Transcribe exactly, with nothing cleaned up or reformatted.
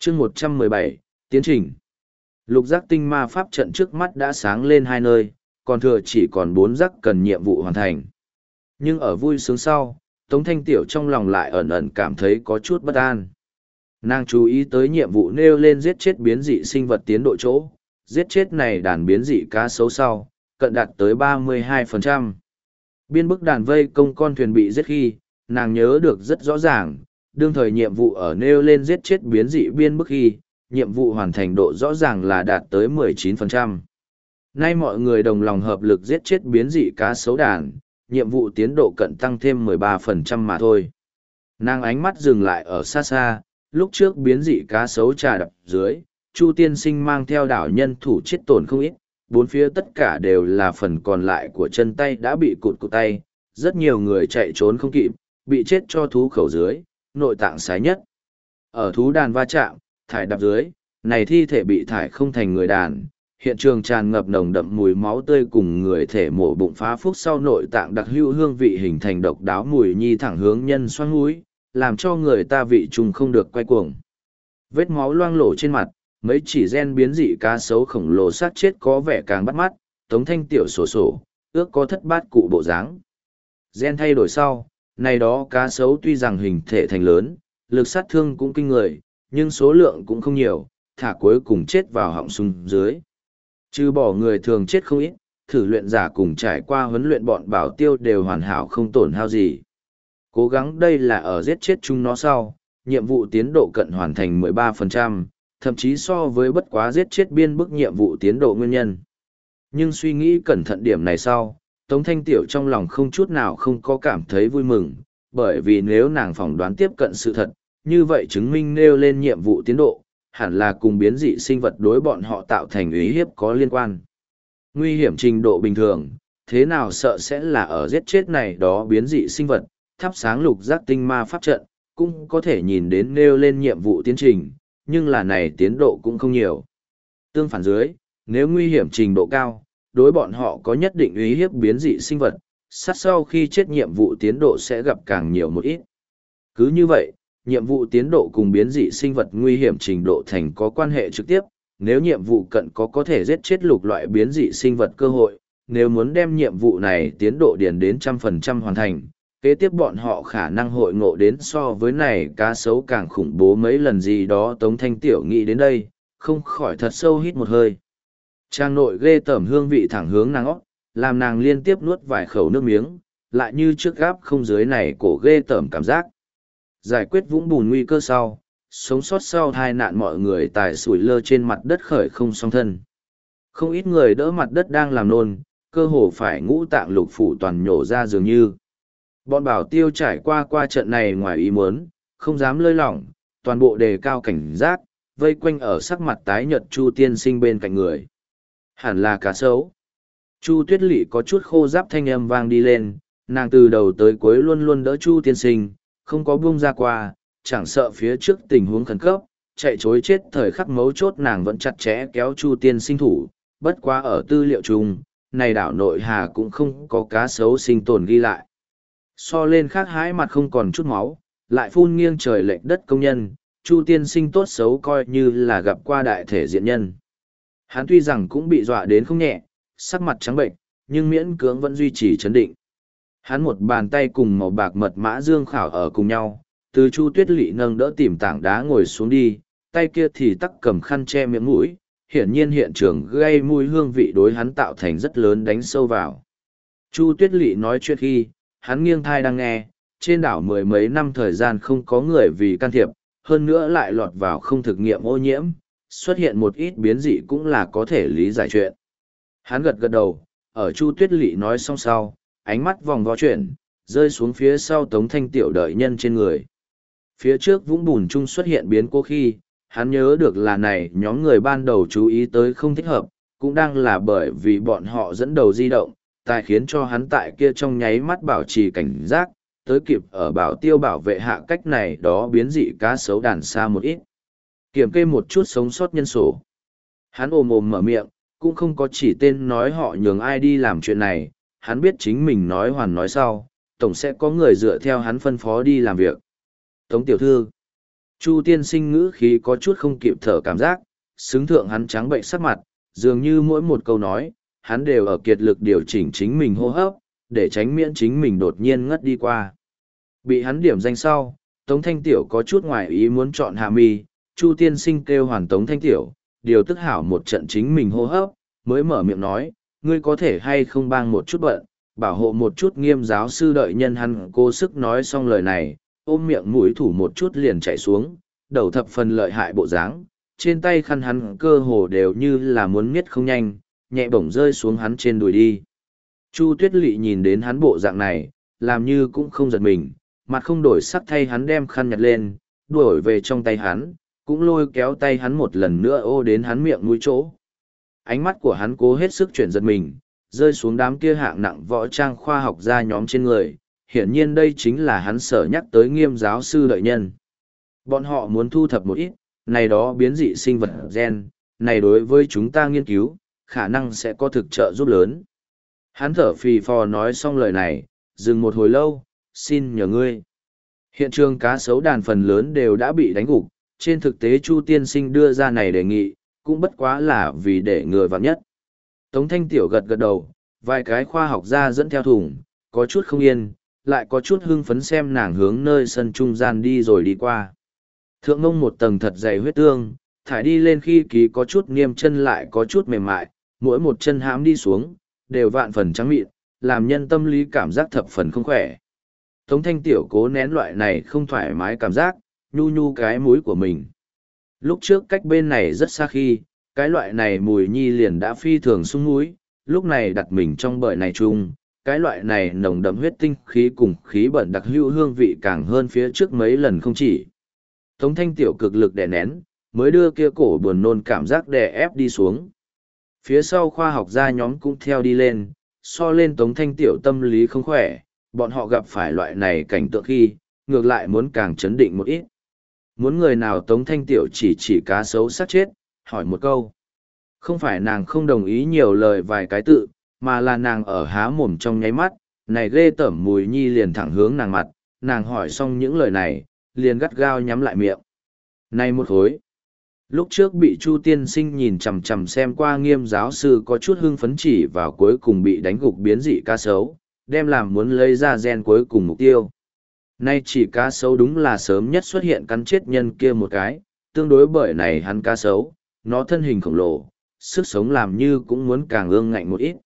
chương một trăm mười bảy, tiến trình. Lục giác tinh ma pháp trận trước mắt đã sáng lên hai nơi, còn thừa chỉ còn bốn giác cần nhiệm vụ hoàn thành. Nhưng ở vui sướng sau, Tống Thanh Tiểu trong lòng lại ẩn ẩn cảm thấy có chút bất an. Nàng chú ý tới nhiệm vụ nêu lên giết chết biến dị sinh vật tiến độ chỗ, giết chết này đàn biến dị cá sấu sau, cận đạt tới ba mươi hai phần trăm. Biên bức đàn vây công con thuyền bị giết khi, nàng nhớ được rất rõ ràng, đương thời nhiệm vụ ở nêu lên giết chết biến dị biên bức khi, nhiệm vụ hoàn thành độ rõ ràng là đạt tới mười chín phần trăm. Nay mọi người đồng lòng hợp lực giết chết biến dị cá sấu đàn, nhiệm vụ tiến độ cận tăng thêm mười ba phần trăm mà thôi. Nàng ánh mắt dừng lại ở xa xa, lúc trước biến dị cá sấu trà đập dưới, Chu tiên sinh mang theo đảo nhân thủ chết tổn không ít, bốn phía tất cả đều là phần còn lại của chân tay đã bị cụt cụt tay, rất nhiều người chạy trốn không kịp, bị chết cho thú khẩu dưới, nội tạng sái nhất. Ở thú đàn va chạm, thải đập dưới, này thi thể bị thải không thành người đàn, hiện trường tràn ngập nồng đậm mùi máu tươi cùng người thể mổ bụng phá phúc sau nội tạng đặc hữu hương vị hình thành độc đáo mùi nhi thẳng hướng nhân xoắn mũi, làm cho người ta vị trùng không được quay cuồng. Vết máu loang lổ trên mặt, mấy chỉ gen biến dị cá sấu khổng lồ sát chết có vẻ càng bắt mắt, Tống Thanh Tiểu sổ sổ, ước có thất bát cụ bộ dáng. Gen thay đổi sau, này đó cá sấu tuy rằng hình thể thành lớn, lực sát thương cũng kinh người, nhưng số lượng cũng không nhiều, thả cuối cùng chết vào họng súng dưới. Trừ bỏ người thường chết không ít, thử luyện giả cùng trải qua huấn luyện bọn bảo tiêu đều hoàn hảo không tổn hao gì. Cố gắng đây là ở giết chết chúng nó sau, nhiệm vụ tiến độ cận hoàn thành mười ba phần trăm, thậm chí so với bất quá giết chết biên bức nhiệm vụ tiến độ nguyên nhân. Nhưng suy nghĩ cẩn thận điểm này sau, Tống Thanh Tiểu trong lòng không chút nào không có cảm thấy vui mừng, bởi vì nếu nàng phỏng đoán tiếp cận sự thật, như vậy chứng minh nêu lên nhiệm vụ tiến độ, hẳn là cùng biến dị sinh vật đối bọn họ tạo thành uy hiếp có liên quan. Nguy hiểm trình độ bình thường, thế nào sợ sẽ là ở giết chết này đó biến dị sinh vật, thắp sáng lục giác tinh ma pháp trận, cũng có thể nhìn đến nêu lên nhiệm vụ tiến trình, nhưng là này tiến độ cũng không nhiều. Tương phản dưới, nếu nguy hiểm trình độ cao, đối bọn họ có nhất định uy hiếp biến dị sinh vật, sát sau khi chết nhiệm vụ tiến độ sẽ gặp càng nhiều một ít. Cứ như vậy, nhiệm vụ tiến độ cùng biến dị sinh vật nguy hiểm trình độ thành có quan hệ trực tiếp, nếu nhiệm vụ cận có có thể giết chết lục loại biến dị sinh vật cơ hội, nếu muốn đem nhiệm vụ này tiến độ điền đến trăm phần trăm hoàn thành, kế tiếp bọn họ khả năng hội ngộ đến so với này cá sấu càng khủng bố mấy lần gì đó. Tống Thanh Tiểu nghĩ đến đây, không khỏi thật sâu hít một hơi. Trang nội ghê tởm hương vị thẳng hướng nàng óc, làm nàng liên tiếp nuốt vài khẩu nước miếng, lại như trước gáp không dưới này cổ ghê tởm cảm giác. Giải quyết vũng bùn nguy cơ sau, sống sót sau tai nạn mọi người tài sủi lơ trên mặt đất khởi không song thân. Không ít người đỡ mặt đất đang làm nôn, cơ hồ phải ngũ tạng lục phủ toàn nhổ ra dường như. Bọn bảo tiêu trải qua qua trận này ngoài ý muốn, không dám lơi lỏng, toàn bộ đề cao cảnh giác, vây quanh ở sắc mặt tái nhợt Chu tiên sinh bên cạnh người. Hẳn là cá sấu. Chu Tuyết Lệ có chút khô giáp thanh âm vang đi lên, nàng từ đầu tới cuối luôn luôn đỡ Chu tiên sinh, không có buông ra qua, chẳng sợ phía trước tình huống khẩn cấp, chạy chối chết thời khắc mấu chốt nàng vẫn chặt chẽ kéo Chu tiên sinh thủ, bất quá ở tư liệu chung, này đảo nội hà cũng không có cá sấu sinh tồn ghi lại. So lên khác hái mặt không còn chút máu, lại phun nghiêng trời lệch đất công nhân, Chu tiên sinh tốt xấu coi như là gặp qua đại thể diện nhân. Hắn tuy rằng cũng bị dọa đến không nhẹ, sắc mặt trắng bệnh, nhưng miễn cưỡng vẫn duy trì chấn định. Hắn một bàn tay cùng màu bạc mật mã dương khảo ở cùng nhau, từ Chu Tuyết Lệ nâng đỡ tìm tảng đá ngồi xuống đi, tay kia thì tắc cầm khăn che miệng mũi, hiển nhiên hiện trường gây mùi hương vị đối hắn tạo thành rất lớn đánh sâu vào. Chu Tuyết Lệ nói chuyện khi, hắn nghiêng thai đang nghe, trên đảo mười mấy năm thời gian không có người vì can thiệp, hơn nữa lại lọt vào không thực nghiệm ô nhiễm, xuất hiện một ít biến dị cũng là có thể lý giải chuyện. Hắn gật gật đầu, ở Chu Tuyết Lệ nói xong sau, ánh mắt vòng vo chuyển, rơi xuống phía sau Tống Thanh Tiểu đợi nhân trên người. Phía trước vũng bùn chung xuất hiện biến cố khi, hắn nhớ được là này nhóm người ban đầu chú ý tới không thích hợp, cũng đang là bởi vì bọn họ dẫn đầu di động, tài khiến cho hắn tại kia trong nháy mắt bảo trì cảnh giác, tới kịp ở bảo tiêu bảo vệ hạ cách này đó biến dị cá sấu đàn xa một ít. Kiểm kê một chút sống sót nhân sổ. Hắn ồm ồm mở miệng, cũng không có chỉ tên nói họ nhường ai đi làm chuyện này, hắn biết chính mình nói hoàn nói sau, tổng sẽ có người dựa theo hắn phân phó đi làm việc. Tống tiểu thư, Chu tiên sinh ngữ khí có chút không kịp thở cảm giác, xứng thượng hắn trắng bệnh sắc mặt, dường như mỗi một câu nói, hắn đều ở kiệt lực điều chỉnh chính mình hô hấp, để tránh miễn chính mình đột nhiên ngất đi qua. Bị hắn điểm danh sau, Tống Thanh Tiểu có chút ngoài ý muốn chọn hạ mi, Chu tiên sinh kêu hoàn Tống Thanh Tiểu, điều tức hảo một trận chính mình hô hấp, mới mở miệng nói, ngươi có thể hay không bang một chút bận, bảo hộ một chút Nghiêm giáo sư đợi nhân hắn cố sức nói xong lời này, ôm miệng mũi thủ một chút liền chạy xuống, đầu thập phần lợi hại bộ dáng, trên tay khăn hắn cơ hồ đều như là muốn miết không nhanh, nhẹ bổng rơi xuống hắn trên đùi đi. Chu Tuyết Lệ nhìn đến hắn bộ dạng này, làm như cũng không giật mình, mặt không đổi sắc thay hắn đem khăn nhặt lên, đuổi về trong tay hắn, cũng lôi kéo tay hắn một lần nữa ô đến hắn miệng mũi chỗ. Ánh mắt của hắn cố hết sức chuyển giật mình, rơi xuống đám kia hạng nặng võ trang khoa học gia nhóm trên người, hiển nhiên đây chính là hắn sở nhắc tới Nghiêm giáo sư đợi nhân. Bọn họ muốn thu thập một ít, này đó biến dị sinh vật gen, này đối với chúng ta nghiên cứu, khả năng sẽ có thực trợ giúp lớn. Hắn thở phì phò nói xong lời này, dừng một hồi lâu, xin nhờ ngươi. Hiện trường cá sấu đàn phần lớn đều đã bị đánh gục, trên thực tế Chu tiên sinh đưa ra này đề nghị, cũng bất quá là vì để người vặn nhất. Tống Thanh Tiểu gật gật đầu, vài cái khoa học gia dẫn theo thùng, có chút không yên, lại có chút hưng phấn xem nàng hướng nơi sân trung gian đi rồi đi qua. Thượng ngông một tầng thật dày huyết tương, thải đi lên khi ký có chút niêm chân lại có chút mềm mại, mỗi một chân hãm đi xuống, đều vạn phần trắng mịn, làm nhân tâm lý cảm giác thập phần không khỏe. Tống Thanh Tiểu cố nén loại này không thoải mái cảm giác, nhu nhu cái mũi của mình. Lúc trước cách bên này rất xa khi, cái loại này mùi nhi liền đã phi thường sung mũi, lúc này đặt mình trong bợi này chung, cái loại này nồng đậm huyết tinh khí cùng khí bẩn đặc hữu hương vị càng hơn phía trước mấy lần không chỉ. Tống Thanh Tiểu cực lực đè nén, mới đưa kia cổ buồn nôn cảm giác đè ép đi xuống. Phía sau khoa học gia nhóm cũng theo đi lên, so lên Tống Thanh Tiểu tâm lý không khỏe, bọn họ gặp phải loại này cảnh tượng khi, ngược lại muốn càng chấn định một ít. Muốn người nào Tống Thanh Tiểu chỉ chỉ cá sấu sát chết, hỏi một câu. Không phải nàng không đồng ý nhiều lời vài cái tự, mà là nàng ở há mồm trong nháy mắt, này ghê tởm mùi nhi liền thẳng hướng nàng mặt, nàng hỏi xong những lời này, liền gắt gao nhắm lại miệng. Này một hối. Lúc trước bị Chu tiên sinh nhìn chằm chằm xem qua Nghiêm giáo sư có chút hưng phấn chỉ vào cuối cùng bị đánh gục biến dị cá sấu, đem làm muốn lấy ra gen cuối cùng mục tiêu. Nay chỉ cá sấu đúng là sớm nhất xuất hiện cắn chết nhân kia một cái, tương đối bởi này hắn cá sấu, nó thân hình khổng lồ, sức sống làm như cũng muốn càng ương ngạnh một ít.